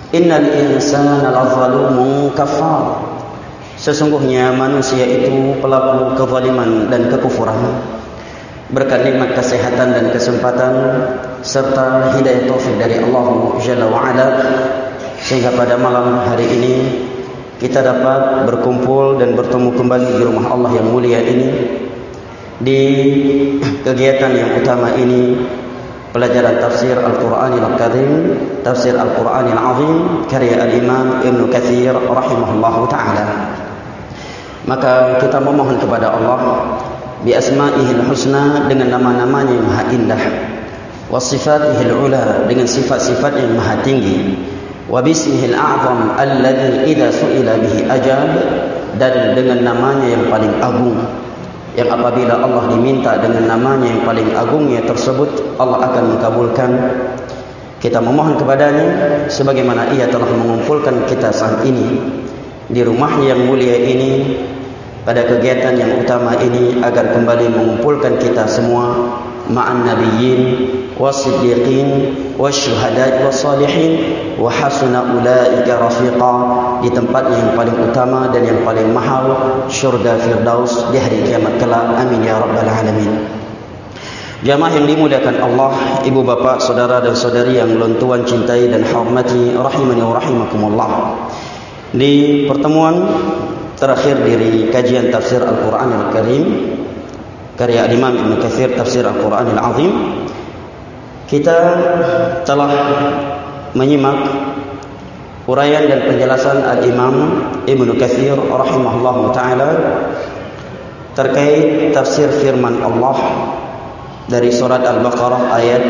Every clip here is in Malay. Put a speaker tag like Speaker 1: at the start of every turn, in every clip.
Speaker 1: Innal insana lazalumun kafar. Sesungguhnya manusia itu pelaku kezaliman dan kekufuran. Berkat nikmat kesehatan dan kesempatan serta hidayah taufik dari Allah Jalla wa Ala, sehingga pada malam hari ini kita dapat berkumpul dan bertemu kembali di rumah Allah yang mulia ini, di kegiatan yang utama ini, pelajaran tafsir Al-Quranil Karim, tafsir Al-Quranil Azim, karya Al-Imam Ibn Kathir rahimahullahu ta'ala. Maka kita memohon kepada Allah bi asma'ihil husna, dengan nama-namanya yang maha indah, wa sifatihil ula, dengan sifat-sifat yang maha tinggi, wa bismihil a'zam alladhi idza su'ila bihi ajab, dan dengan namanya yang paling agung, yang apabila Allah diminta dengan namanya yang paling agungnya tersebut, Allah akan mengabulkan. Kita memohon kepadanya sebagaimana ia telah mengumpulkan kita saat ini di rumahnya yang mulia ini, pada kegiatan yang utama ini, agar kembali mengumpulkan kita semua ma'an nabiyyin wasiddiqin wasyuhada'i wassalihin wa hasuna ulaika rafiqa, di tempat yang paling utama dan yang paling mahal, syurga firdaus di hari kiamat kelak. Amin ya rabbal alamin. Jamaah yang dimuliakan Allah, ibu bapak, saudara dan saudari yang Tuhan cintai dan hormati, rahimani wa rahimakumullah. Di pertemuan terakhir dari kajian tafsir Al-Quranil Karim, karya Imam Ibn Kathir, tafsir Al-Quranil Azim, kita telah menyimak uraian dan penjelasan Al-Imam Ibn Kathir rahimahullah ta'ala terkait tafsir firman Allah dari surat Al-Baqarah ayat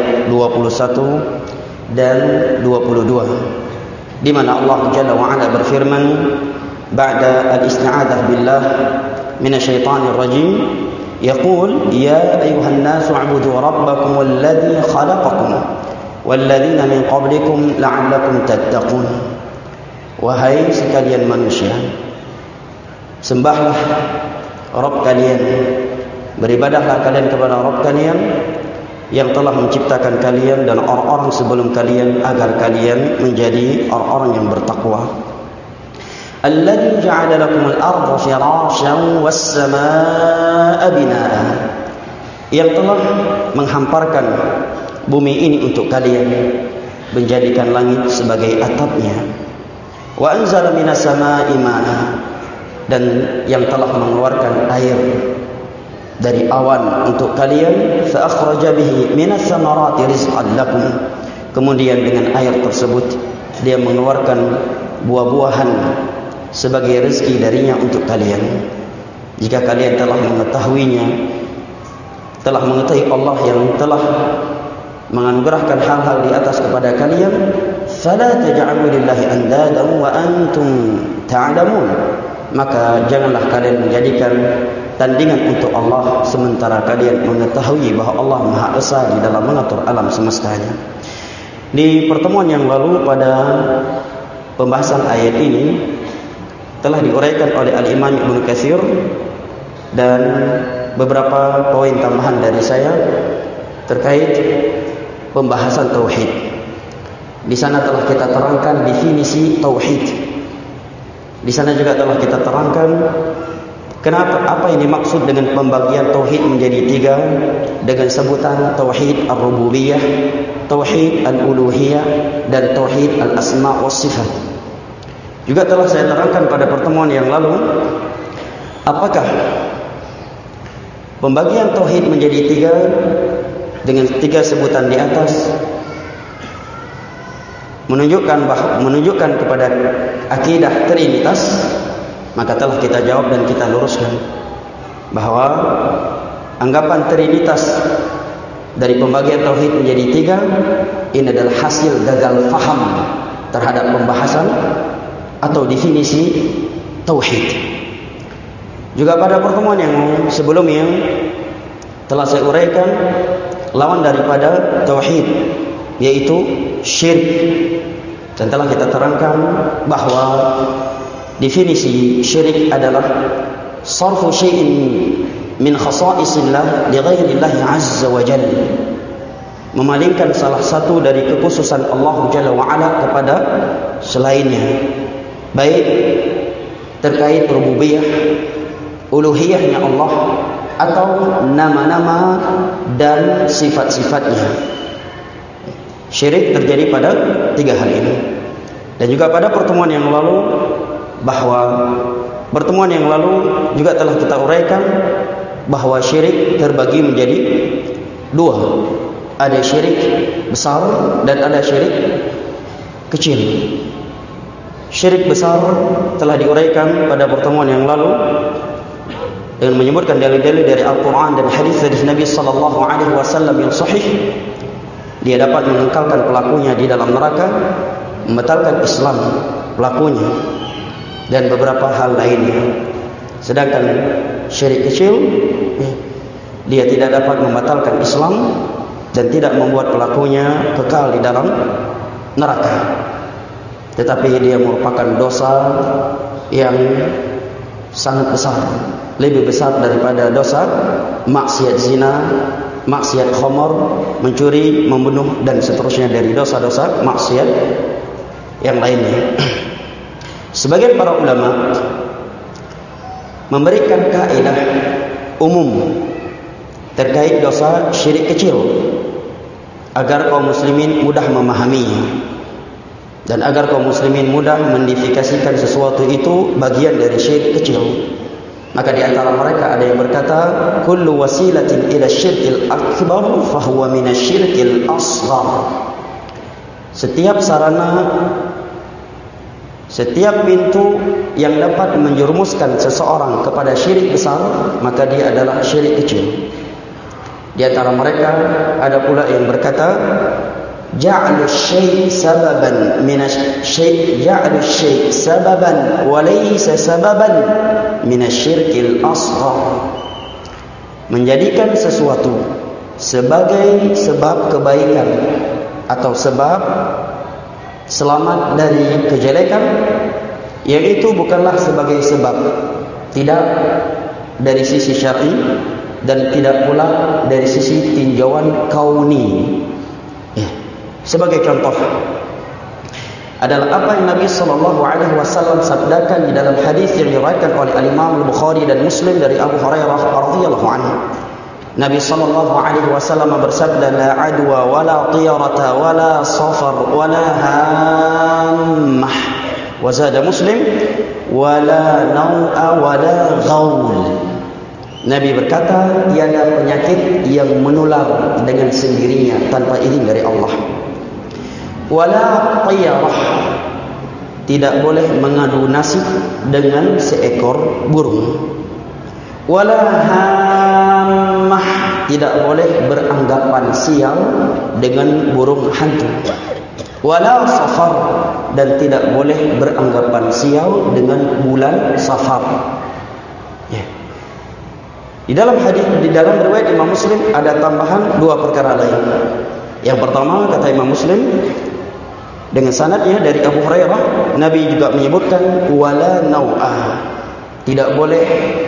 Speaker 1: 21 dan 22, di mana Allah Jalla wa Ala berfirman ba'da al-isti'adzah billah minasyaitanir rajim, yaqul ya ayuhan nasu u'budu rabbakum alladhi khalaqakum walladzina min qablikum la'allakum tattaqun. Wahai sekalian manusia, sembahlah Rabb kalian, beribadahlah kalian kepada Rabb kalian yang telah menciptakan kalian dan orang-orang sebelum kalian, agar kalian menjadi orang-orang yang bertakwa. Alladzi ja'ala lakumul arda firasyan was samaa'a binaa'a, yang telah menghamparkan bumi ini untuk kalian, menjadikan langit sebagai atapnya. Wa anzala minas samaa'i maa'a, dan yang telah mengeluarkan air dari awan untuk kalian. Fa akhraja bihi minas samarati rizqan lakum, kemudian dengan air tersebut dia mengeluarkan buah-buahan sebagai rezeki darinya untuk kalian. Jika kalian telah mengetahuinya, telah mengetahui Allah yang telah menganugerahkan hal-hal di atas kepada kalian, fala taj'alu lillahi andadan wa antum ta'lamun, maka janganlah kalian menjadikan tandingan untuk Allah sementara kalian mengetahui bahwa Allah Maha Esa di dalam mengatur alam semestanya. Di pertemuan yang lalu pada pembahasan ayat ini telah diuraikan oleh Al-Imam Ibn Kathir, dan beberapa poin tambahan dari saya terkait pembahasan tauhid. Di sana telah kita terangkan definisi tauhid. Di sana juga telah kita terangkan kenapa, apa yang dimaksud dengan pembagian tauhid menjadi tiga, dengan sebutan tauhid ar-rububiyah, tauhid al-uluhiyah, dan tauhid al-asma' was sifat. Juga telah saya terangkan pada pertemuan yang lalu, apakah pembagian tauhid menjadi tiga dengan tiga sebutan di atas menunjukkan kepada akidah Trinitas, maka telah kita jawab dan kita luruskan bahwa anggapan Trinitas dari pembagian tauhid menjadi tiga ini adalah hasil gagal faham terhadap pembahasan atau definisi tauhid. Juga pada pertemuan yang sebelumnya telah saya uraikan lawan daripada tauhid, yaitu syirik, dan telah kita terangkan bahwa definisi syirik adalah sarfu syai'in min khasa'isillah li ghairillahi azza wa jalla, memalingkan salah satu dari kekhususan Allah Jalla wa Ala kepada selainnya, baik terkait rububiyah, uluhiyahnya Allah, atau nama-nama dan sifat-sifatnya. Syirik terjadi pada 3 hal ini. Dan juga pada pertemuan yang lalu, juga telah kita uraikan bahwa syirik terbagi menjadi 2. Ada syirik besar dan ada syirik kecil. Syirik besar telah diuraikan pada pertemuan yang lalu dengan menyebutkan dalil-dalil dari Al-Quran dan hadis dari Nabi sallallahu alaihi wasallam yang sahih. Dia dapat mengekalkan pelakunya di dalam neraka, membatalkan Islam pelakunya, dan beberapa hal lainnya. Sedangkan syirik kecil, dia tidak dapat membatalkan Islam dan tidak membuat pelakunya kekal di dalam neraka, tetapi dia merupakan dosa yang sangat besar, lebih besar daripada dosa maksiat zina, maksiat khamar, mencuri, membunuh, dan seterusnya dari dosa-dosa maksiat yang lainnya. Sebagian para ulama memberikan kaidah umum terkait dosa syirik kecil agar kaum muslimin mudah memahaminya, dan agar kaum muslimin mudah mendefiniasikan sesuatu itu bagian dari syirik kecil. Maka di antara mereka ada yang berkata, kullu wasilatin ila syirkil akbar fahuwa minasyirkil asghar. Setiap sarana, setiap pintu yang dapat menjerumuskan seseorang kepada syirik besar, maka dia adalah syirik kecil. Di antara mereka ada pula yang berkata, ja'lu syai' sababan minasyai' ja'lu syai' sababan wa laysa sababan minasyirkil asghar. Menjadikan sesuatu sebagai sebab kebaikan atau sebab selamat dari kejelekan, yang itu bukanlah sebagai sebab, tidak dari sisi syar'i dan tidak pula dari sisi tinjauan kauni. Sebagai contoh adalah apa yang Nabi sallallahu alaihi wasallam sabdakan di dalam hadis yang diriwayatkan oleh Imam Al-Bukhari dan Muslim dari Abu Hurairah radhiyallahu anhu. Nabi sallallahu alaihi wasallam bersabda, la adwa wala tiyarata wala safar wala hammah. Wa zada Muslim, wala nau'a wala ghaul. Nabi berkata, tiada penyakit yang menular dengan sendirinya tanpa izin dari Allah. Wala tiyarah, tidak boleh mengadu nasib dengan seekor burung. Wala hammah, tidak boleh beranggapan sial dengan burung hantu. Wala safar, dan tidak boleh beranggapan sial dengan bulan Safar. Di dalam hadis, di dalam riwayat Imam Muslim ada tambahan 2 perkara lain. Yang pertama, kata Imam Muslim dengan sanadnya dari Abu Hurairah, Nabi juga menyebutkan wala nau'ah, tidak boleh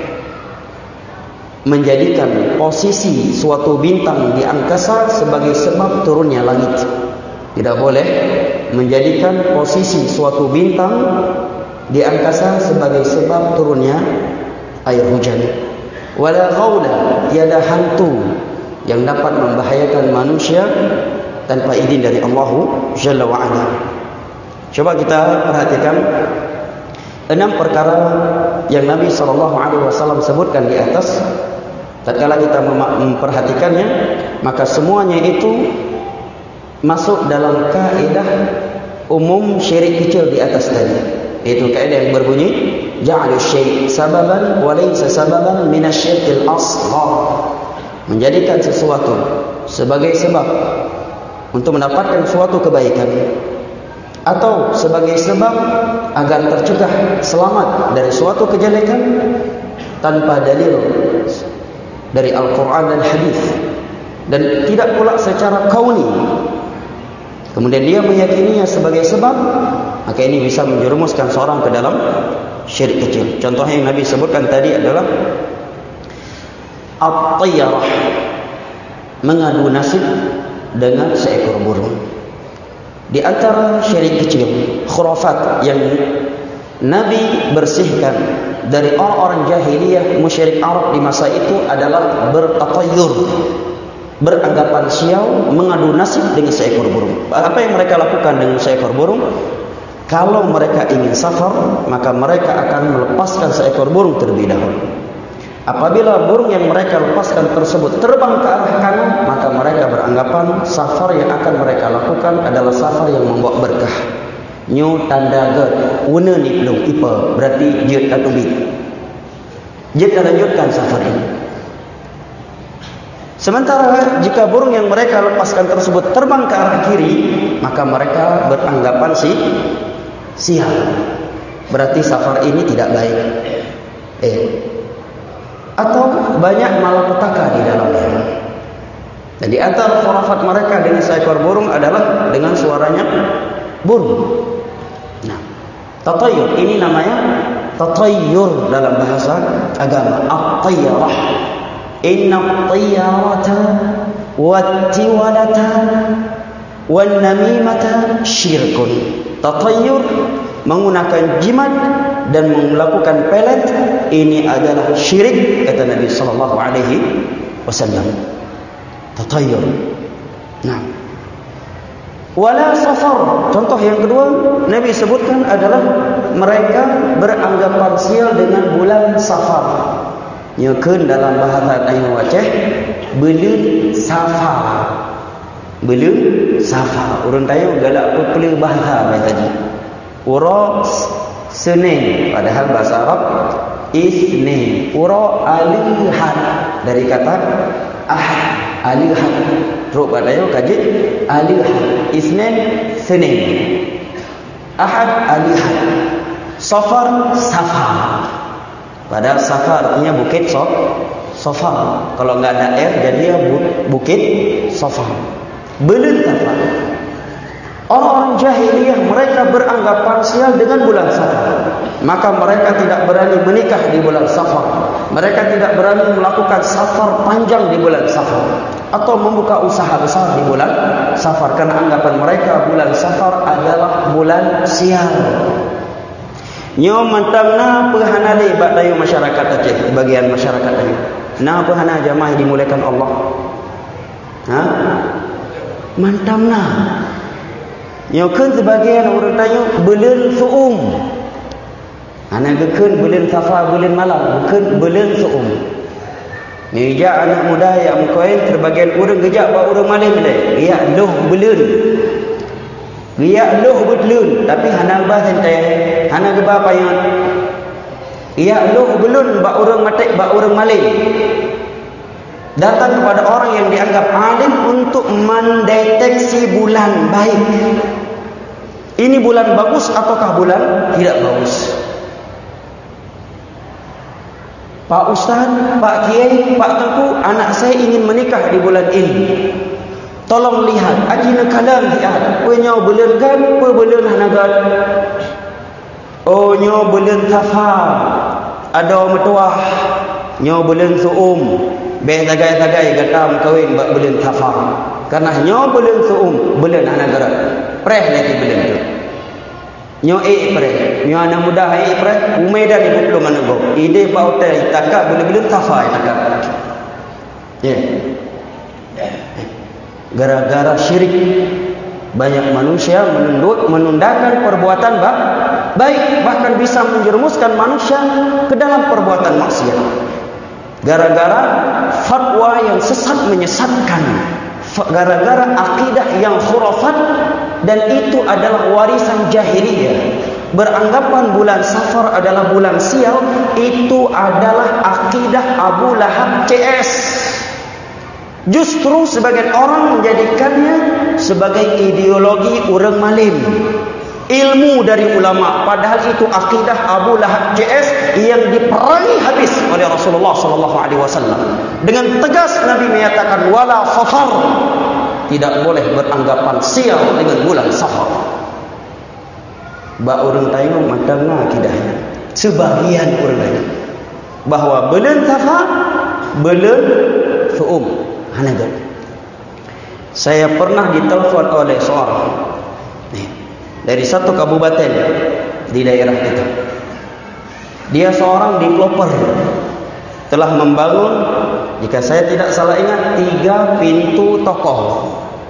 Speaker 1: menjadikan posisi suatu bintang di angkasa sebagai sebab turunnya langit. Tidak boleh menjadikan posisi suatu bintang di angkasa sebagai sebab turunnya air hujan. Wala ghaula, tiada hantu yang dapat membahayakan manusia tanpa izin dari Allah Jalla wa Ala. Coba kita perhatikan 6 perkara yang Nabi SAW sebutkan di atas. Tatkala kita memperhatikannya, maka semuanya itu masuk dalam kaidah umum syirik kecil di atas tadi. Itu kaidah yang berbunyi, ja'alu syai' sababan wa laysa sababan minasyirkil asghar. Menjadikan sesuatu sebagai sebab untuk mendapatkan suatu kebaikan, atau sebagai sebab agar tercegah selamat dari suatu kejelekan tanpa dalil dari Al-Quran dan hadis, dan tidak pula secara kauni, kemudian dia meyakininya sebagai sebab, maka ini bisa menjerumuskan seorang ke dalam syirik kecil. Contohnya yang Nabi sebutkan tadi adalah at-tiyarah, mengadu nasib dengan seekor burung. Di antara syirik kecil, khurafat yang Nabi bersihkan dari orang-orang jahiliyah musyrik Arab di masa itu adalah bertatayur, beranggapan sial, mengadu nasib dengan seekor burung. Apa yang mereka lakukan dengan seekor burung? Kalau mereka ingin safar, maka mereka akan melepaskan seekor burung terlebih dahulu. Apabila burung yang mereka lepaskan tersebut terbang ke arah kanan, maka mereka beranggapan safar yang akan mereka lakukan adalah safar yang membawa berkah. Nyu tanda ge una ni belum ipa, berarti jid atau bid. Jid akan lanjutkan safar ini. Sementara jika burung yang mereka lepaskan tersebut terbang ke arah kiri, maka mereka beranggapan sial. Berarti safar ini tidak baik. Atau banyak malapetaka di dalamnya. Dan di antara khurafat mereka dengan seekor burung adalah dengan suaranya burung. Nah, tatayur ini namanya tatayur dalam bahasa agama. At-tayyarah. Inna at-tayyarata wat-tiwalata wan-namimata syirkun. Tatayur menggunakan jimat dan melakukan pelet, ini adalah syirik, kata Nabi sallallahu alaihi wasallam. Tatayur. Nah, wala safar. Contoh yang kedua Nabi sebutkan adalah mereka beranggapan sial dengan bulan Safar. Nyekeun dalam bahasa ayeuna waceh beulin Safar. Beulin Safar. Urang tayu galak pepleu bahasa bae tadi. Ura Senin, padahal bahasa Arab Isnin. Ura Alihad, dari kata Ahad, Alihad. Terus padahal kaji Alihad. Isnin Senin, Ahad Alihad, Safar Safar. Padahal Safar artinya bukit Safar. Kalau enggak ada air jadi bukit Safar. Belum Safar. Orang jahiliyah mereka beranggapan sial dengan bulan Safar. Maka mereka tidak berani menikah di bulan Safar. Mereka tidak berani melakukan safar panjang di bulan Safar, atau membuka usaha besar di bulan Safar, karena anggapan mereka bulan Safar adalah bulan sial. Nyo mantangna pehana lebat dayu masyarakat Aceh, bagian masyarakat dayu. Na pehana jamaah dimulakan Allah. Ha? Mantamna. Nyo keun sebagian urang dayu bulan Suum. Ana gekeun bulan Safar, bulan malam, bukan bulan Suum. Nija anak muda yang koin terbagian urang gejak ba urang malam deh. Ya loh bulan. Ya loh bulan, tapi hana bah santai. Hana ge ba payon. Ya loh bulan ba urang matek ba urang malam. Datang kepada orang yang dianggap alim untuk mendeteksi bulan baik. Ini bulan bagus ataukah bulan tidak bagus? Pak Ustaz, Pak Kiai, Pak Tengku, anak saya ingin menikah di bulan ini. Tolong lihat, ajina kalam lihat. Punya bulan kan, bulan hanagat. Oh, nyo bulan Safar. Ada metuah. Nyo bulan Suum. Be tagai-tagai gatam kawin bak bulan Safar. Karena nyo bulan Suum, bulan hanagat. Preh lagi bulan tu. Nyo preh, nyo anak muda preh, umedan ibu belum anak go. Ide pautai takak boleh Safar takak. Ya. Gara-gara syirik banyak manusia menundakan perbuatan baik, bahkan bisa menjerumuskan manusia ke dalam perbuatan maksiat. Gara-gara fatwa yang sesat menyesatkan, gara-gara akidah yang khurafat, dan itu adalah warisan jahiliyah. Beranggapan bulan Safar adalah bulan sial, itu adalah akidah Abu Lahab CS. Justru sebagian orang menjadikannya sebagai ideologi urang malim, ilmu dari ulama, padahal itu akidah Abu Lahab CS yang diperangi habis oleh Rasulullah sallallahu alaihi wasallam. Dengan tegas Nabi menyatakan wala safar, tidak boleh beranggapan sial dengan bulan Safar. Ba urang tayu matangna akidahnya. Sebagian urang tayu bahwa bulan Safar, bulan Suum. Hanagat. Saya pernah ditelepon oleh seorang Dari satu kabupaten di daerah kita, dia seorang developer, telah membangun, jika saya tidak salah ingat, 3 pintu toko.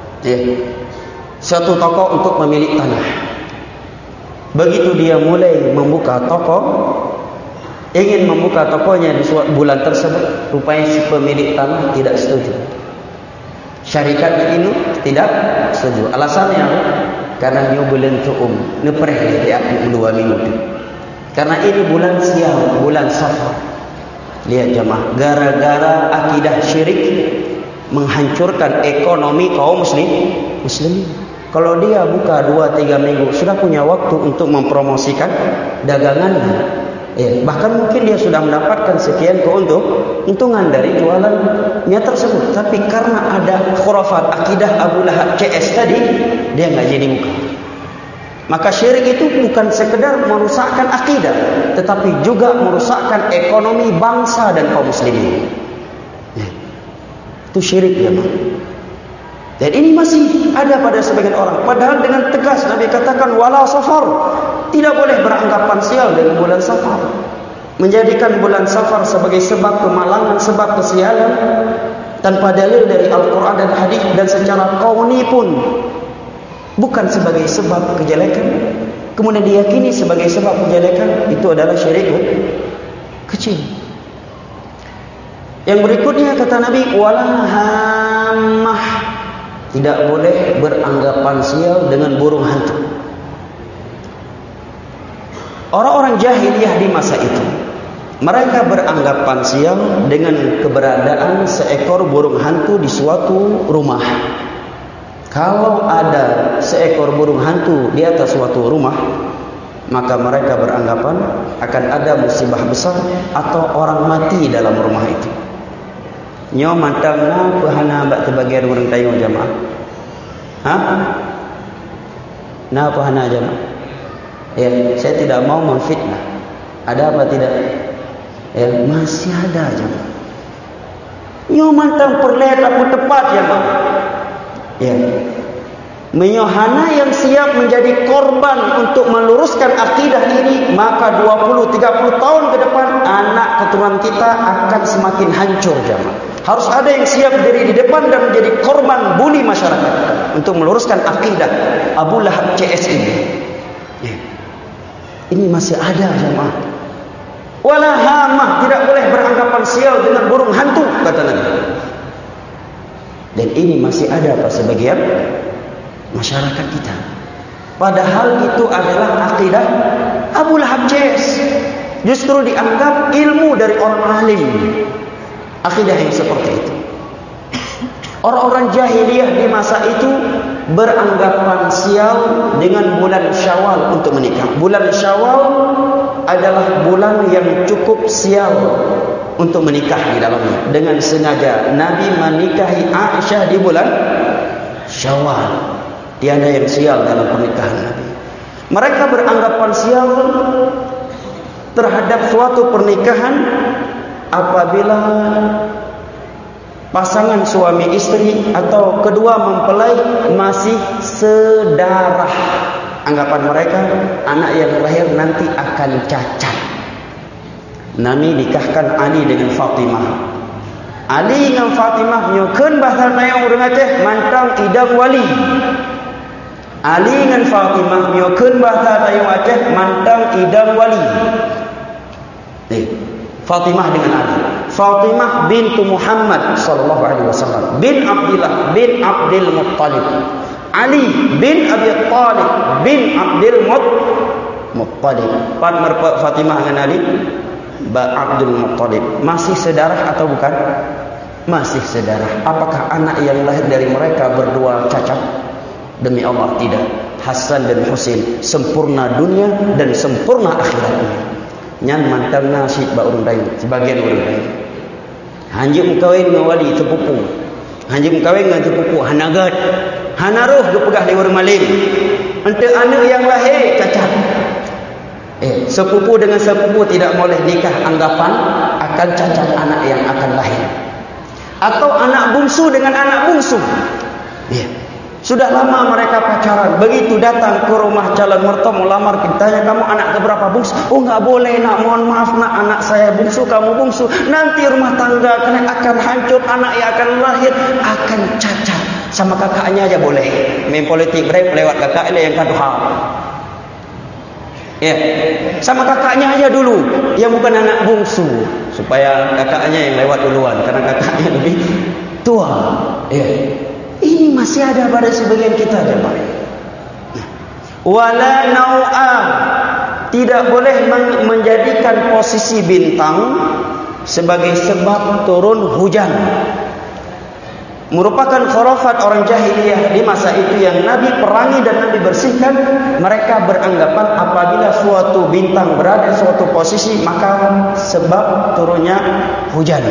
Speaker 1: Satu toko untuk pemilik tanah. Begitu dia mulai membuka toko, ingin membuka tokonya di bulan tersebut, rupanya si pemilik tanah tidak setuju. Syarikat ini tidak setuju. Alasannya apa? Karena ini bulan tu'um, nepreh di aku 2 minggu itu. Karena ini bulan sial, bulan Safar. Lihat jemaah, gara-gara akidah syirik menghancurkan ekonomi kaum muslimin. Kalau dia buka 2-3 minggu, sudah punya waktu untuk mempromosikan dagangannya. Bahkan mungkin dia sudah mendapatkan sekian keuntungan dari jualannya tersebut. Tapi karena ada khurafat akidah Abu Lahab CS tadi, dia nggak jadi buka. Maka syirik itu bukan sekedar merusakkan akidah, tetapi juga merusakkan ekonomi bangsa dan kaum muslimin. Itu syirik ya, Pak. Dan ini masih ada pada sebagian orang. Padahal dengan tegas Nabi katakan wala safar, tidak boleh beranggapan sial dengan bulan Safar. Menjadikan bulan Safar sebagai sebab kemalangan, sebab kesialan tanpa dalil dari Al-Quran dan hadis, dan secara kauni pun bukan sebagai sebab kejelekan, kemudian diyakini sebagai sebab kejelekan, itu adalah syirik kecil. Yang berikutnya kata Nabi wala hammah, tidak boleh beranggapan sial dengan burung hantu. Orang-orang jahiliyah di masa itu, mereka beranggapan sial dengan keberadaan seekor burung hantu di suatu rumah. Kalau ada seekor burung hantu di atas suatu rumah, maka mereka beranggapan akan ada musibah besar atau orang mati dalam rumah itu. Nyo mantang na pahana bak terbagian orang tayung jamaah. Na pahana jamaah. Saya tidak mau memfitnah. Ada apa tidak? Masih ada jamaah. Nyo mantang perlet aku tepat jamaah. Menyohana yang siap menjadi korban untuk meluruskan akidah ini, maka 20-30 tahun ke depan anak keturunan kita akan semakin hancur jamaah. Harus ada yang siap berdiri di depan dan menjadi korban bully masyarakat untuk meluruskan akidah Abu Lahab CS ini. Ini masih ada jamaah. Wala hamah, tidak boleh beranggapan sial dengan burung hantu, kata Nabi. Dan ini masih ada pada sebagian masyarakat kita. Padahal itu adalah akidah Abu Lahab CS. Justru dianggap ilmu dari orang alim. Akidah yang seperti itu. Orang-orang jahiliyah di masa itu beranggapan sial dengan bulan Syawal untuk menikah. Bulan Syawal adalah bulan yang cukup sial untuk menikah di dalamnya. Dengan sengaja Nabi menikahi Aisyah di bulan Syawal. Tiada yang sial dalam pernikahan Nabi. Mereka beranggapan sial terhadap suatu pernikahan apabila pasangan suami istri atau kedua mempelai masih sedarah. Anggapan mereka anak yang lahir nanti akan cacat. Nabi nikahkan Ali dengan Fatimah. Ali dengan Fatimah nyokeun bahasa nayong urang Aceh mantang idang wali. Ali dengan Fatimah nyokeun bahasa nayong Aceh mantang idang wali. Fatimah dengan Ali. Fatimah bintu Muhammad sallallahu alaihi wasallam bin Abdullah bin Abdul Muttalib. Ali bin Abi Thalib bin Abdul Muttalib. Pan merpa Fatimah dengan Ali Abdul Muttalib. Masih sedarah atau bukan? Masih sedarah. Apakah anak yang lahir dari mereka berdua cacat? Demi Allah tidak. Hasan dan Husain sempurna dunia dan sempurna akhiratnya. Nyan mantang nasib ba urang dayu, sebagian urang dayu. Hanjum kawin ngawali sepupu. Hanjum kawin dengan sepupu hanagat. Hanaruh gepegah di urang malim. Ente anak yang lahir cacat. Sepupu dengan sepupu tidak boleh nikah, anggapan akan cacat anak yang akan lahir. Atau anak bungsu dengan anak bungsu. Sudah lama mereka pacaran. Begitu datang ke rumah calon mertua melamar, tanya, kamu anak keberapa, bungsu? Oh, nggak boleh nak, mohon maaf nak, anak saya bungsu, kamu bungsu. Nanti rumah tangga akan hancur, anak yang akan lahir akan cacat. Sama kakaknya aja boleh. Main politik break lewat kakak ini yang kaduha. Ya, sama kakaknya aja dulu, yang bukan anak bungsu, supaya kakaknya yang lewat duluan, karena kakaknya lebih tua. Ya. Ini masih ada pada sebagian kita, jemaah. Wala nau'a, tidak boleh menjadikan posisi bintang sebagai sebab turun hujan. Merupakan khurafat orang jahiliyah di masa itu yang Nabi perangi dan Nabi bersihkan. Mereka beranggapan apabila suatu bintang berada di suatu posisi, maka sebab turunnya hujan.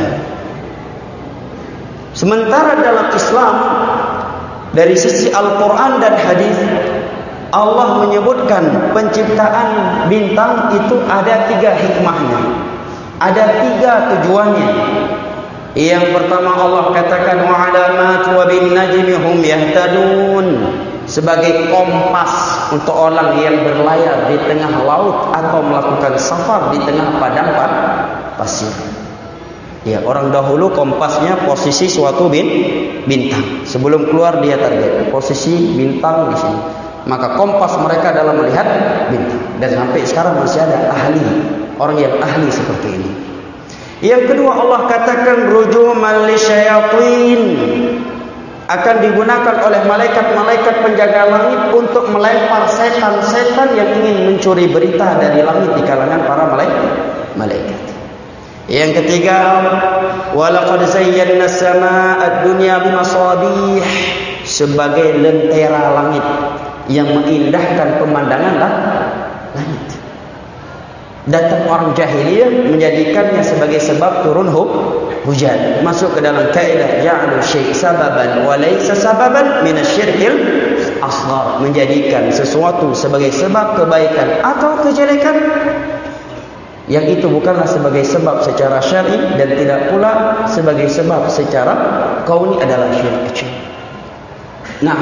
Speaker 1: Sementara dalam Islam, dari sisi Al-Quran dan hadis, Allah menyebutkan penciptaan bintang itu ada 3 hikmahnya, ada 3 tujuannya. Yang pertama, Allah katakan wa alamat wa bin najmi hum yahtadun, sebagai kompas untuk orang yang berlayar di tengah laut atau melakukan safar di tengah padang pasir. Ya, orang dahulu kompasnya posisi suatu bintang. Sebelum keluar dia target posisi bintang di sini. Maka kompas mereka dalam melihat bintang. Dan sampai sekarang masih ada ahli, orang yang ahli seperti ini. Yang kedua, Allah katakan rujuman lisyayatin, akan digunakan oleh malaikat-malaikat penjaga langit untuk melempar setan-setan yang ingin mencuri berita dari langit di kalangan para malaikat. Yang ketiga, walaqad zayyana as-samaa'a ad-dunya bimasabih, sebagai lentera langit yang mengindahkan pemandangan langit. Datang orang jahiliyah menjadikannya sebagai sebab turun hujan. Masuk ke dalam kaidah ja'alu syai' sababan wa laysa sababan min asy-syirkil asghar, menjadikan sesuatu sebagai sebab kebaikan atau kejelekan yang itu bukanlah sebagai sebab secara syar'i dan tidak pula sebagai sebab secara kauni adalah syirik kecil. Nah,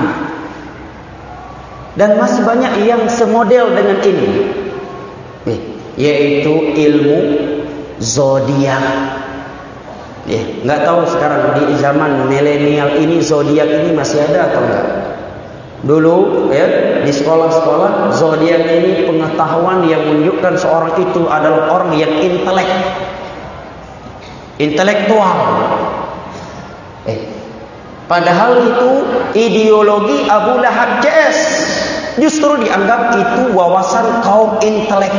Speaker 1: dan masih banyak yang semodel dengan ini, yaitu ilmu zodiak. Nggak tahu sekarang di zaman milenial ini zodiak ini masih ada atau enggak. Dulu ya, di sekolah-sekolah zodiak ini pengetahuan yang menunjukkan seorang itu adalah orang yang intelektual. Padahal itu ideologi Abu Lahab CS. Justru dianggap itu wawasan kaum intelek.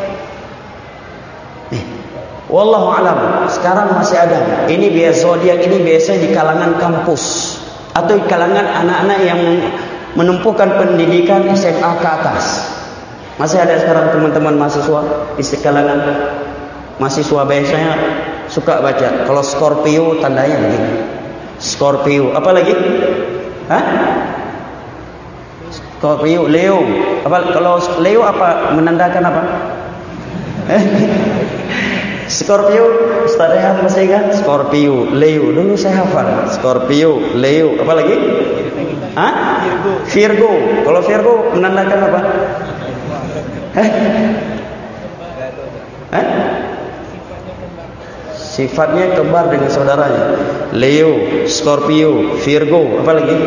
Speaker 1: Wallahu alam. Sekarang masih ada. Ini biasa zodiak ini biasa di kalangan kampus atau di kalangan anak-anak yang menempuhkan pendidikan SMA ke atas. Masih ada sekarang teman-teman mahasiswa di kalangan mahasiswa biasanya suka baca. Kalau Scorpio tandanya begini. Scorpio, apa lagi? Scorpio, Leo. Apa kalau Leo apa menandakan apa? Scorpio, Ustaz Rehan masih ingat? Scorpio, Leo. Dulu saya hafal. Scorpio, Leo, apa lagi? Virgo. Kalau Virgo menandakan apa? Sifatnya kembar dengan saudaranya. Leo, Scorpio, Virgo, apa lagi?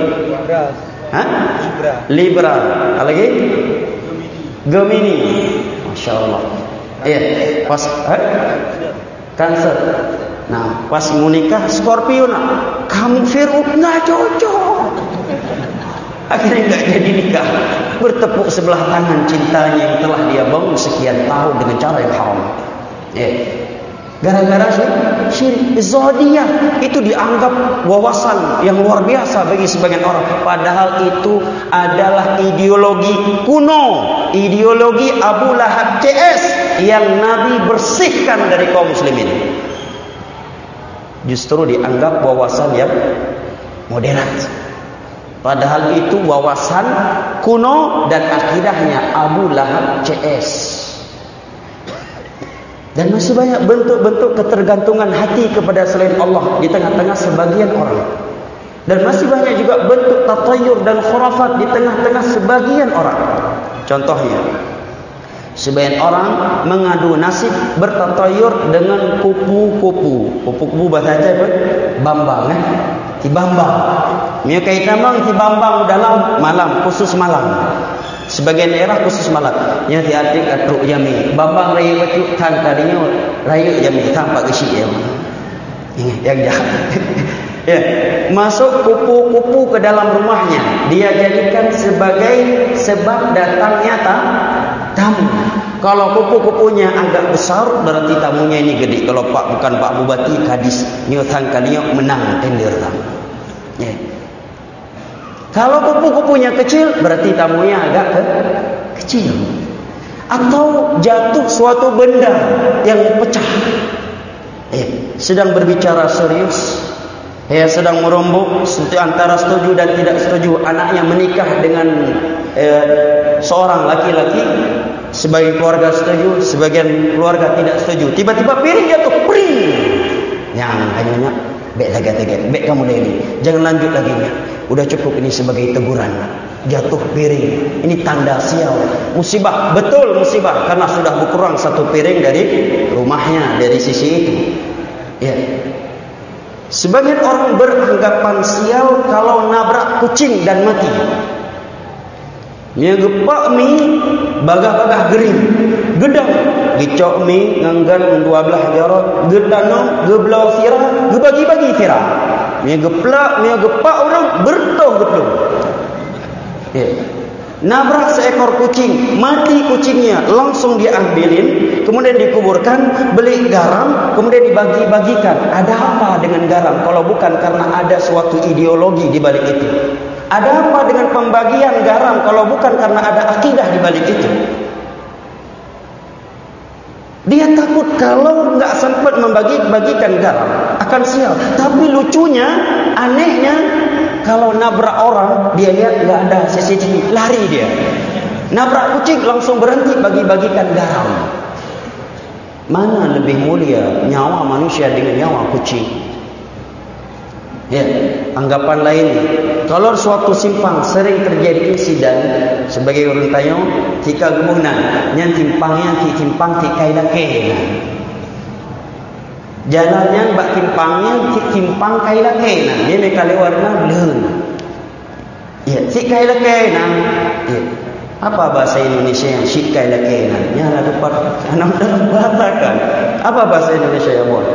Speaker 1: Libra. Apa lagi? Gemini. Masya Allah. Iya, pas Cancer. Nah, pas mau nikah Scorpio nak, kamu Virgo nggak cocok. Akhirnya nggak jadi nikah. Bertepuk sebelah tangan cintanya yang telah dia bangun sekian tahun dengan cara yang haram. Gara-gara syirik. Zodiak itu dianggap wawasan yang luar biasa bagi sebagian orang. Padahal itu adalah ideologi kuno, ideologi Abu Lahab CS yang Nabi bersihkan dari kaum muslimin. Justru dianggap wawasan yang moderat. Padahal itu wawasan kuno dan akidahnya Abu Lahab CS. Dan masih banyak bentuk-bentuk ketergantungan hati kepada selain Allah di tengah-tengah sebagian orang. Dan masih banyak juga bentuk tatayur dan khurafat di tengah-tengah sebagian orang. Contohnya, sebagian orang mengadu nasib bertatayur dengan kupu-kupu. Kupu-kupu bahasa Aceh apa? Bambang Ti Bambang. Mia kait namang Ti Bambang dalam malam, khusus malam. Sebagian daerah khusus malam. Yang ti adik atruk jami. Bambang raya batu tan tadinya raya jami tanpa kesi ya. Yang jahat. Ya, masuk kupu-kupu ke dalam rumahnya, dia jadikan sebagai sebab datangnya tamu. Kalau kupu-kupunya agak besar, berarti tamunya ini gede. Kalau bukan Pak Bupati, kadis nyutang kalinya menang tender tamu. Ya. Kalau kupu-kupunya kecil, berarti tamunya agak kecil. Atau jatuh suatu benda yang pecah. Sedang berbicara serius. Sedang merombok antara setuju dan tidak setuju. Anaknya menikah dengan seorang laki-laki. Sebagian keluarga setuju, sebagian keluarga tidak setuju. Tiba-tiba piring jatuh, pring. Yang hanya bek tegak-tegak, bek kamu lagi. Jangan lanjut lagi. Udah cukup ini sebagai teguran. Jatuh piring, ini tanda sial, musibah, betul musibah, karena sudah berkurang satu piring dari rumahnya, dari sisi itu. Ya. Sebagian orang beranggapan sial kalau nabrak kucing dan mati. Nya gepak mi bagah-bagah gering. Gedang dicok mi nganggan 12 jarak, gedano geblau sirah, gebagi-bagi sirah. Nya gepak orang bertoh-betoh. Ya. Nabrak seekor kucing, mati kucingnya, langsung diambilin, kemudian dikuburkan, beli garam, kemudian dibagi-bagikan. Ada apa dengan garam kalau bukan karena ada suatu ideologi di balik itu? Ada apa dengan pembagian garam kalau bukan karena ada akidah di balik itu? Dia takut kalau nggak sempat membagi-bagikan garam akan sial. Tapi lucunya, anehnya, kalau nabrak orang, dia lihat nggak ada CCTV, lari dia. Nabrak kucing langsung berhenti bagi-bagikan garam. Mana lebih mulia nyawa manusia dengan nyawa kucing? Ya, anggapan lain. Kalau suatu simpang sering terjadi insiden sebagai orang tanya, jika gemunan, yang timpangnya timpang kailake. Jalannya bak timpangnya timpang kailake. Dia mereka warna blue. Ya, si kailake nah. Ya. Apa bahasa Indonesia yang si kailake nah? Ya ada dapat anak bahasa. Apa bahasa Indonesia yang boleh?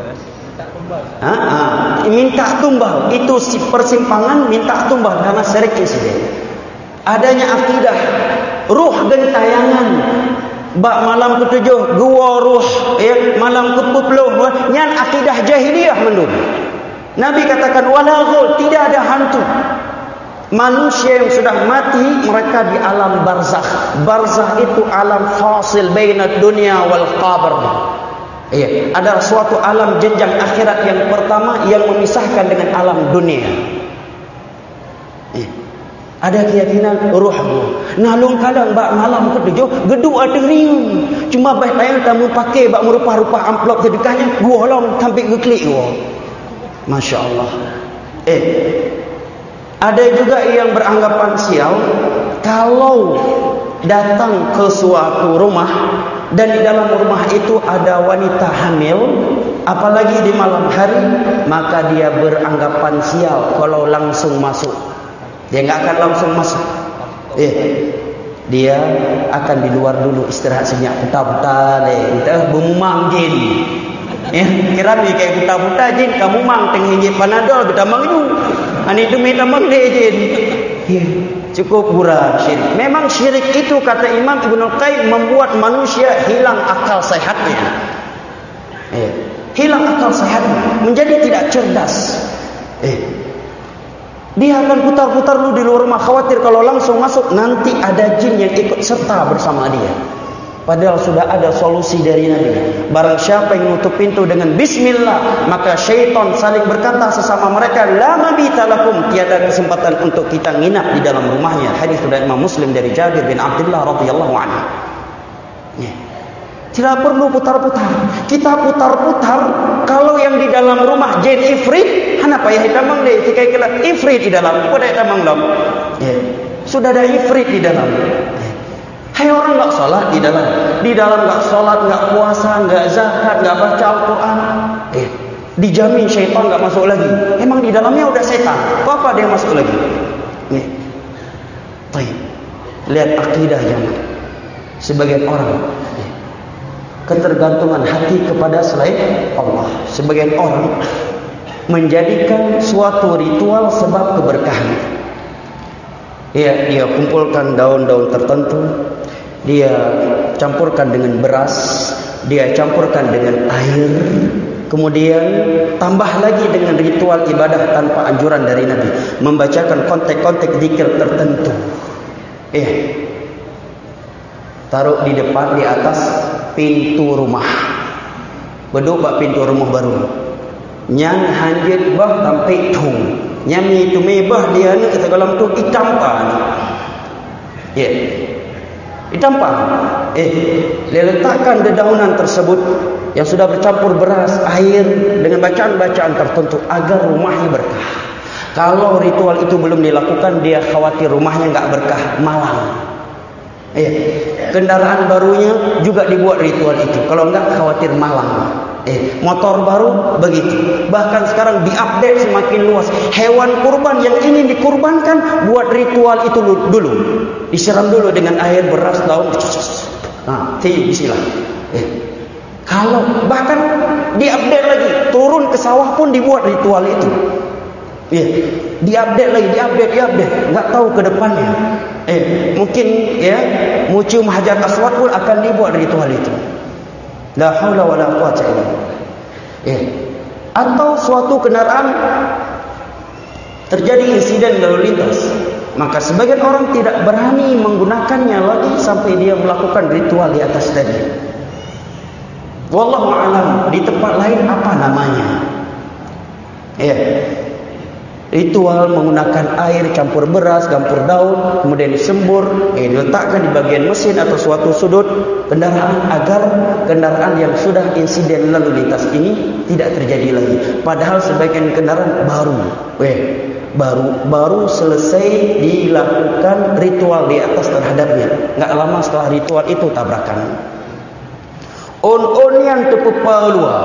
Speaker 1: Minta tumbal. Itu si persimpangan minta tumbal karena sering insiden. Adanya akidah ruh gentayangan. Bak malam ketujuh gua ruh malam ke-10 nyan akidah jahiliyah mendung. Nabi katakan wala ghul, tidak ada hantu. Manusia yang sudah mati mereka di alam barzakh. Barzakh itu alam fasil bainad dunya wal qabr. Iya, ada suatu alam jenjang akhirat yang pertama yang memisahkan dengan alam dunia. Iya. Ada keyakinan ruh. Nalung kadang bak malam ketujuh gedu ada ring. Cuma baik tayang kamu pakai bak merupa-rupa amplop sedekahnya gua long sampai geklik gua. Masya-Allah. Ada juga yang beranggapan sial kalau datang ke suatu rumah dan di dalam rumah itu ada wanita hamil, apalagi di malam hari, maka dia beranggapan sial kalau langsung masuk. Dia enggak akan langsung masuk. Dia akan di luar dulu istirahat senyap buta-buta entah bumang jin. Kira ni kayak buta-buta jin kamu mang tengah jin panadol kita mang itu. Ani itu minta mang de jin. Cukup gurah syirik. Memang syirik itu kata Imam Ibnu Qayyim membuat manusia hilang akal sehatnya. Hilang akal sehatnya, menjadi tidak cerdas. Dia akan putar-putar dulu di luar rumah, khawatir kalau langsung masuk nanti ada jin yang ikut serta bersama dia. Padahal sudah ada solusi dari Nabi. Barang siapa yang menutup pintu dengan bismillah, maka syaitan saling berkata sesama mereka, la mabita lakum, tiada kesempatan untuk kita nginap di dalam rumahnya. Hadis dari Imam Muslim dari Jabir bin Abdullah radhiyallahu anhu. Tidak perlu putar-putar. Kita putar-putar kalau yang di dalam rumah jin ifrit, kenapa ya hitamang deh? Tikai kelak ifrit di dalam. Kau dah hitamang dong. Sudah ada ifrit di dalam. Hai orang enggak salat di dalam enggak salat, enggak puasa, enggak zakat, enggak baca Al-Quran. Dijamin syaitan enggak masuk lagi. Emang di dalamnya udah setan. Apa dia masuk lagi? Baik. Lihat akidah jemaah. Sebagian orang ketergantungan hati kepada selain Allah. Sebagian orang menjadikan suatu ritual sebab keberkahan. Dia kumpulkan daun-daun tertentu, dia campurkan dengan beras, dia campurkan dengan air, kemudian tambah lagi dengan ritual ibadah tanpa anjuran dari Nabi, membacakan kontek-kontek zikir tertentu. Taruh di depan, di atas pintu rumah. Beduk bak pintu rumah baru. Nyang hanjit bah sampai tung. Nyami itu mebah dia ni kata dalam tu itampan. Itampan. Dia letakkan dedaunan tersebut yang sudah bercampur beras, air dengan bacaan-bacaan tertentu agar rumahnya berkah. Kalau ritual itu belum dilakukan, dia khawatir rumahnya enggak berkah, malang. Kendaraan barunya juga dibuat ritual itu. Kalau enggak khawatir malang. Motor baru begitu. Bahkan sekarang diupdate semakin luas. Hewan kurban yang ingin dikurbankan buat ritual itu dulu. Disiram dulu dengan air, beras, daun. Bismillah. Kalau bahkan diupdate lagi, turun ke sawah pun dibuat ritual itu. Diupdate lagi, diupdate. Enggak tahu ke depannya. Mungkin Museum Hajar Aswad pun akan dibuat ritual itu. La haula wala quwwata illa billah. Atau suatu kendaraan terjadi insiden lalu lintas, maka sebagian orang tidak berani menggunakannya lagi sampai dia melakukan ritual di atas tadi. Wallahu a'lam, di tempat lain apa namanya? Ritual menggunakan air campur beras, campur daun, kemudian disembur, diletakkan di bagian mesin atau suatu sudut kendaraan agar kendaraan yang sudah insiden lalu lintas ini tidak terjadi lagi. Padahal sebagian kendaraan baru selesai dilakukan ritual di atas terhadapnya. Enggak lama setelah ritual itu tabrakan. On-on-yang terpepalua.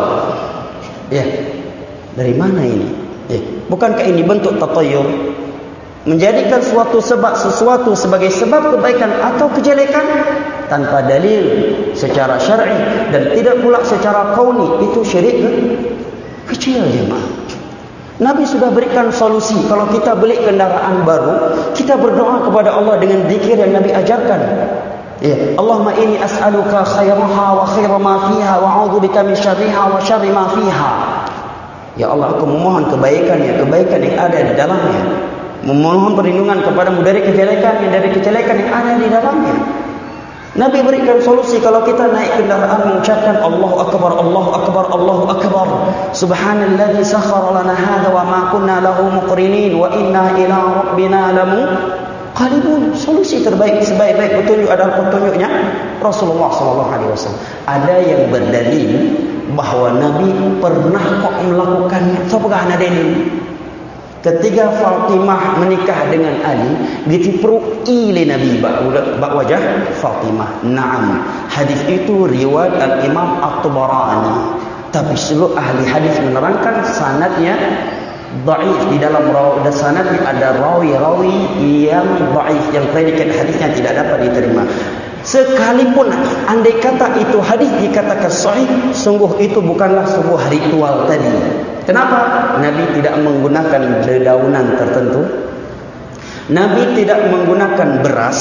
Speaker 1: Dari mana ini? Bukankah ini bentuk tatayur? Menjadikan sesuatu sebagai sebab kebaikan atau kejelekan tanpa dalil secara syar'i dan tidak pula secara kauni, itu syirik kecil jemaah. Nabi sudah berikan solusi. Kalau kita beli kendaraan baru, kita berdoa kepada Allah dengan zikir yang Nabi ajarkan. Allahumma inni as'aluka khairaha wa khaira ma fiha wa a'udzubika min syarriha wa syarri ma fiha. Ya Allah, aku memohon kebaikan yang ada di dalamnya. Memohon perlindungan kepadamu dari kejelekan yang ada di dalamnya. Nabi berikan solusi. Kalau kita naik kendaraan mengucapkan Allahu Akbar, Allahu Akbar, Allahu Akbar. Subhanalladzi sakhkhara lana hadza wa ma kunna lahu muqrinin wa inna ila rabbina lamunqalibun. Solusi terbaik, sebaik-baik petunjuk adalah petunjuknya Rasulullah SAW. Ada yang berdalil bahawa Nabi pernah kok melakukannya. Apakah ada dalil? Ketika Fatimah menikah dengan Ali, ditiprui oleh Nabi bak wajah Fatimah. Naam, hadis itu riwayat al-Imam At-Tabarani. Tapi seluruh ahli hadis menerangkan sanadnya dhaif. Di dalam sanadnya ada rawi-rawi yang dhaif, yang predikat hadisnya tidak dapat diterima. Sekalipun andai kata itu hadis dikatakan sahih, sungguh itu bukanlah sebuah ritual tadi. Kenapa? Nabi tidak menggunakan dedaunan tertentu. Nabi tidak menggunakan beras.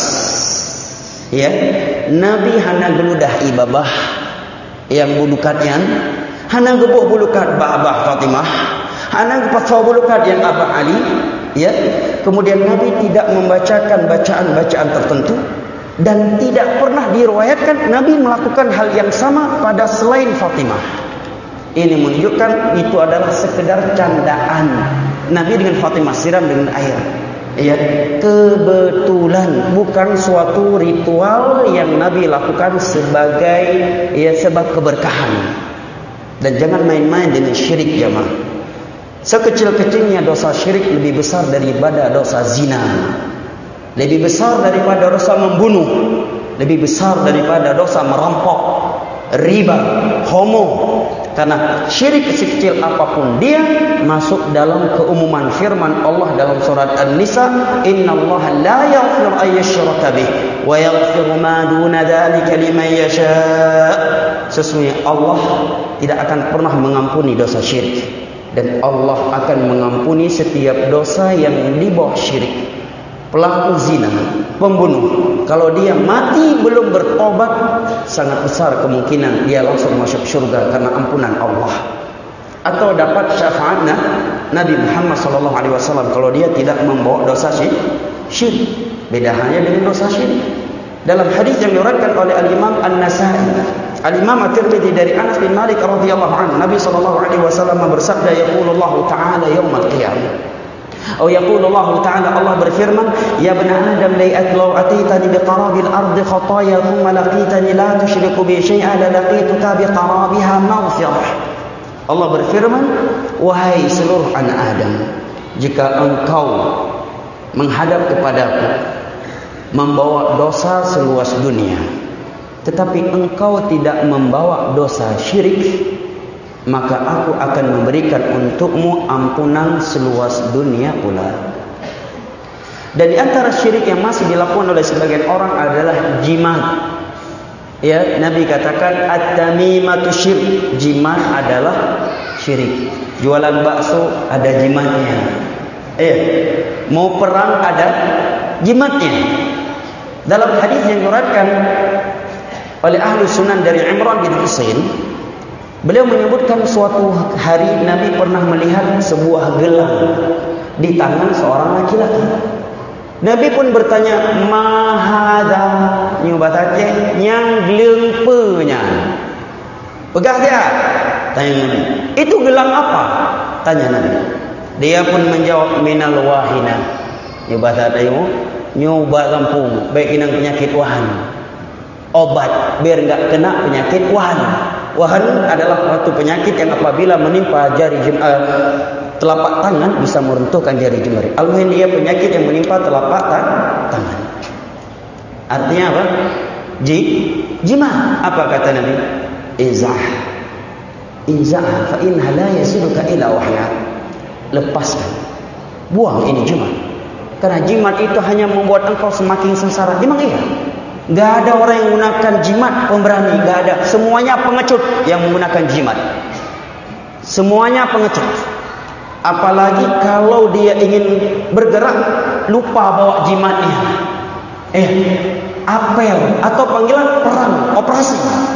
Speaker 1: Nabi hanya geludah ibabah yang bulukatnya, hanya gebuh bulukat Abah Fatimah, hanya pasau bulukat yang Abah Ali. Kemudian Nabi tidak membacakan bacaan-bacaan tertentu. Dan tidak pernah diriwayatkan Nabi melakukan hal yang sama pada selain Fatimah. Ini menunjukkan itu adalah sekedar candaan Nabi dengan Fatimah, siram dengan air. ya kebetulan, bukan suatu ritual yang Nabi lakukan sebagai sebab keberkahan. Dan jangan main-main dengan syirik jemaah. Sekecil-kecilnya dosa syirik lebih besar daripada dosa zina, lebih besar daripada dosa membunuh, lebih besar daripada dosa merampok, riba, homo. Karena syirik sekecil apapun dia masuk dalam keumuman firman Allah dalam surat An-Nisa, innallaha la yaghfiru an yushraka bih wa yaghfiru ma duna dzalika liman yasha. Sesungguhnya Allah tidak akan pernah mengampuni dosa syirik, dan Allah akan mengampuni setiap dosa yang di bawah syirik. Pelaku zina, pembunuh, kalau dia mati belum bertobat, sangat besar kemungkinan dia langsung masuk surga karena ampunan Allah, atau dapat syafaat Nabi Muhammad SAW kalau dia tidak membawa dosa syirik. Beda hanya dengan dosa syirik. Dalam hadis yang diriwayatkan oleh Al-Imam An-Nasa'i, Al-Imam At-Tirmidzi dari Anas bin Malik radhiyallahu anhu, Nabi SAW bersabda, yaqulullahu ta'ala yaumal qiyamah, atau yaqulullahu ta'ala, Allah berfirman, ya bani Adam law atitani biqarabil ardi khataya thumma laqitani la tusyriku bi syai'an la laqituka biqarabiha maghfirah. Allah berfirman, wahai seluruh anak Adam, jika engkau menghadap kepadaku membawa dosa seluas dunia, tetapi engkau tidak membawa dosa syirik, maka aku akan memberikan untukmu ampunan seluas dunia pula. Dan di antara syirik yang masih dilakukan oleh sebagian orang adalah jimat. Ya, Nabi katakan at-tamimatu syirik, jimat adalah syirik. Jualan bakso ada jimatnya. Mau perang ada jimatnya. Dalam hadis yang diriwayatkan oleh ahlu sunan dari Imran bin Husain, beliau menyebutkan suatu hari Nabi pernah melihat sebuah gelang di tangan seorang laki-laki. Nabi pun bertanya, mahada, nyubatake yang gelengpenya. Pegah dia. Tanya Nabi, itu gelang apa? Tanya Nabi. Dia pun menjawab, minal wahina. Nyubatake nyoba kampung, baik inang penyakit wahan. Obat biar enggak kena penyakit wahan. Wahan adalah suatu penyakit yang apabila menimpa jari telapak tangan bisa meruntuhkan jari jemari. Al-muhim dia penyakit yang menimpa telapak tangan. Artinya apa? Jimat. Apa kata Nabi? Izah fa inna la yasiluka ila wahya. Lepaskan. Buang ini jimat. Karena jimat itu hanya membuat engkau semakin sengsara. Memang iya. Gak ada orang yang menggunakan jimat pemberani, gak ada. Semuanya pengecut yang menggunakan jimat. Semuanya pengecut. Apalagi kalau dia ingin bergerak, lupa bawa jimatnya. Apel atau panggilan perang, operasi.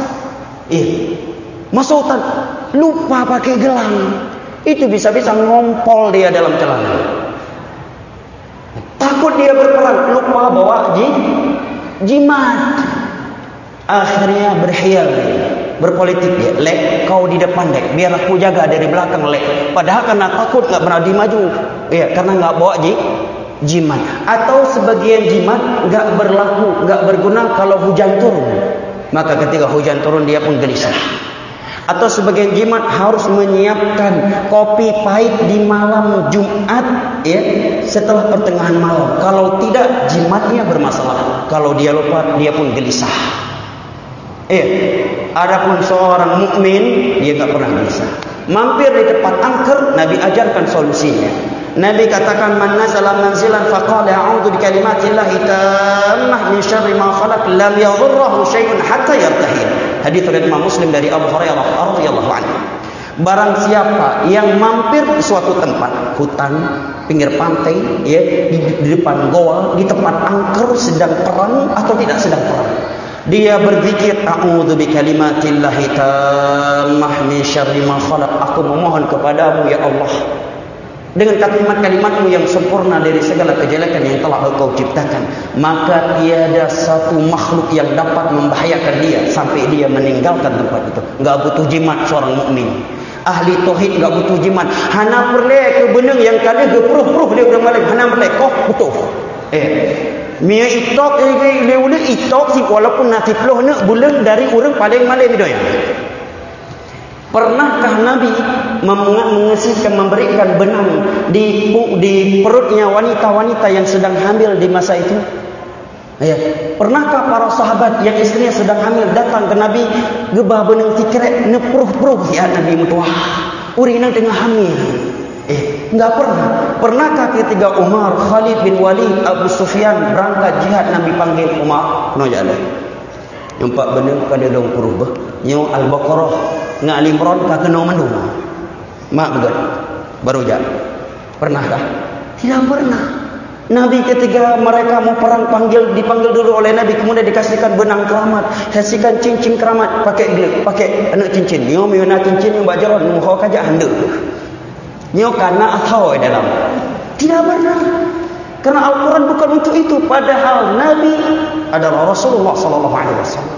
Speaker 1: Masuk hutan, lupa pakai gelang. Itu bisa-bisa ngompol dia dalam celana. Takut dia berperang, lupa bawa jimat. Akhirnya berkhayal dia, berpolitik dia. Lek, kau di depan dek, biar aku jaga dari belakang lek. Padahal karena takut nggak berani maju, karena nggak bawa jimat. Atau sebagian jimat nggak berlaku, nggak berguna kalau hujan turun. Maka ketika hujan turun dia pun gelisah. Atau sebagian jimat harus menyiapkan kopi pahit di malam Jumat, setelah pertengahan malam. Kalau tidak, jimatnya bermasalah. Kalau dia lupa, dia pun gelisah. Adapun seorang mukmin, dia tak pernah gelisah. Mampir di tempat angker, Nabi ajarkan solusinya. Nabi katakan, man nazala manzilan faqala a'udzu bikalimatillahi tammah min syarri ma khalaq lam yadhurruhu syai'un hatta yartahil. Hadis riwayat Imam Muslim dari Abu Hurairah radhiyallahu anhu. Barang siapa yang mampir ke suatu tempat, hutan, pinggir pantai, di depan goa, di tempat angker sedang perang atau tidak sedang perang, dia berzikir, a'udzu bikalimatillahi tammah min syarri ma khalaq. Aku memohon kepadamu ya Allah dengan kalimat-kalimatmu yang sempurna dari segala kejelekan yang telah engkau ciptakan, maka tiada satu makhluk yang dapat membahayakan dia sampai dia meninggalkan tempat itu. Enggak butuh jimat seorang mukmin. Ahli tauhid enggak butuh jimat. Hana perle ke benang yang kali ke peruh-peruh dia udah malam. Hana perle kok butuh. Mia itok le udah itok si walaupun nasib loh nak bulan dari orang paling malam itu ya. Pernahkah Nabi mengesihkan memberikan benang di perutnya wanita-wanita yang sedang hamil di masa itu? Ya. Pernahkah para sahabat yang istrinya sedang hamil datang ke Nabi gebah benang tikrek nepruh-pruh ya Nabi mutuah. Urina tengah hamil. Enggak pernah. Pernahkah ketika Umar, Khalid bin Walid, Abu Sufyan berangkat jihad Nabi panggil Umar, no jalan. Nampak benang kada dong purubah. Nyo Al-Baqarah dengan Al-Imran ka kena mandu. Mak betul. Baru jalan. Pernahkah? Tidak pernah. Nabi ketika mereka mau perang dipanggil dulu oleh Nabi, kemudian dikasihkan benang keramat, kasihkan cincin keramat, pakai anak cincin. Nyo miuna cincin yang bajaran muka kaja handuk. Nyo karena atau dalam. Tidak pernah. Karena Al-Quran bukan untuk itu. Padahal Nabi adalah Rasulullah sallallahu alaihi wasallam.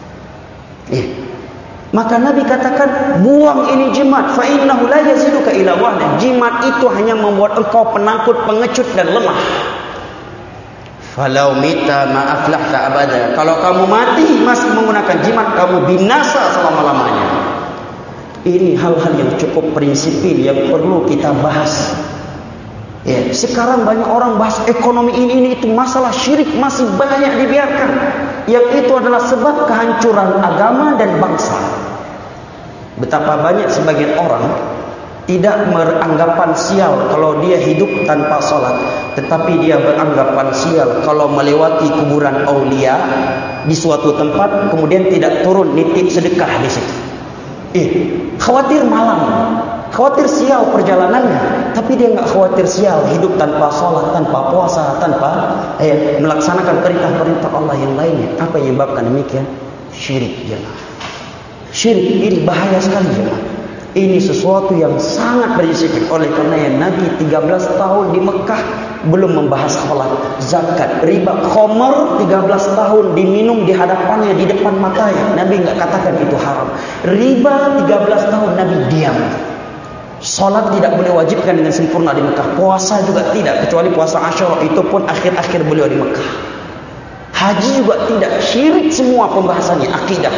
Speaker 1: Maka Nabi katakan, buang ini jimat, fa innahu la yaziduka ila wahda. Jimat itu hanya membuat engkau penakut, pengecut dan lemah. Falau mita ma aflahta abada. Kalau kamu mati masih menggunakan jimat, kamu binasa selama-lamanya. Ini hal-hal yang cukup prinsipil yang perlu kita bahas. Sekarang banyak orang bahas ekonomi ini itu, masalah syirik masih banyak dibiarkan. Yang itu adalah sebab kehancuran agama dan bangsa. Betapa banyak sebagian orang tidak beranggapan sial kalau dia hidup tanpa salat, tetapi dia beranggapan sial kalau melewati kuburan aulia di suatu tempat kemudian tidak turun nitip sedekah di situ. Khawatir malam, khawatir sial perjalanannya, tapi dia enggak khawatir sial hidup tanpa salat, tanpa puasa, tanpa melaksanakan perintah-perintah Allah yang lainnya. Apa yang menyebabkan demikian? Syirik jemaah. Syirik ini bahaya sekali jemaah. Ini sesuatu yang sangat berisiko. Oleh karena Nabi 13 tahun di Mekah belum membahas salat, zakat, riba, khamar 13 tahun diminum di hadapannya, di depan matanya. Nabi enggak katakan itu haram. Riba 13 tahun Nabi diam. Salat tidak boleh wajibkan dengan sempurna di Mekah. Puasa juga tidak, kecuali puasa Asyura, itu pun akhir-akhir beliau di Mekah. Haji juga tidak. Syirik semua pembahasannya. Akidah.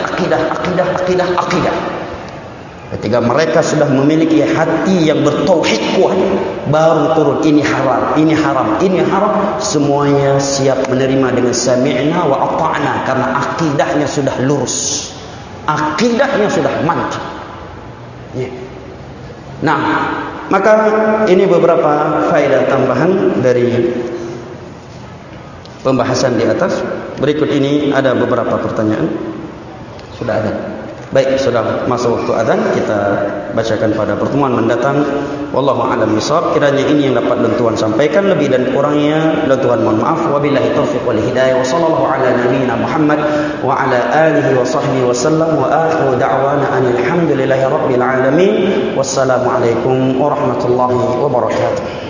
Speaker 1: Ketika mereka sudah memiliki hati yang bertauhid kuat, baru turun ini haram, ini haram, ini haram. Semuanya siap menerima dengan sami'na wa ata'na, karena akidahnya sudah lurus, akidahnya sudah mantap. Nah, maka ini beberapa faedah tambahan dari pembahasan di atas. Berikut ini ada beberapa pertanyaan. Sudah ada. Baik, sudah masuk waktu azan, kita bacakan pada pertemuan mendatang. Wallahu a'lam bishawab. Kiranya ini yang dapat dan Tuhan sampaikan, lebih dan kurangnya dan Tuhan mohon maaf. Wabillahi taufiq wal hidayah. Wa sallallahu ala nabiyyina Muhammad wa ala alihi wa sahbihi wasallam. Wa akhiru da'wana alhamdulillahi rabbil alamin. Wassalamu alaikum warahmatullahi wabarakatuh.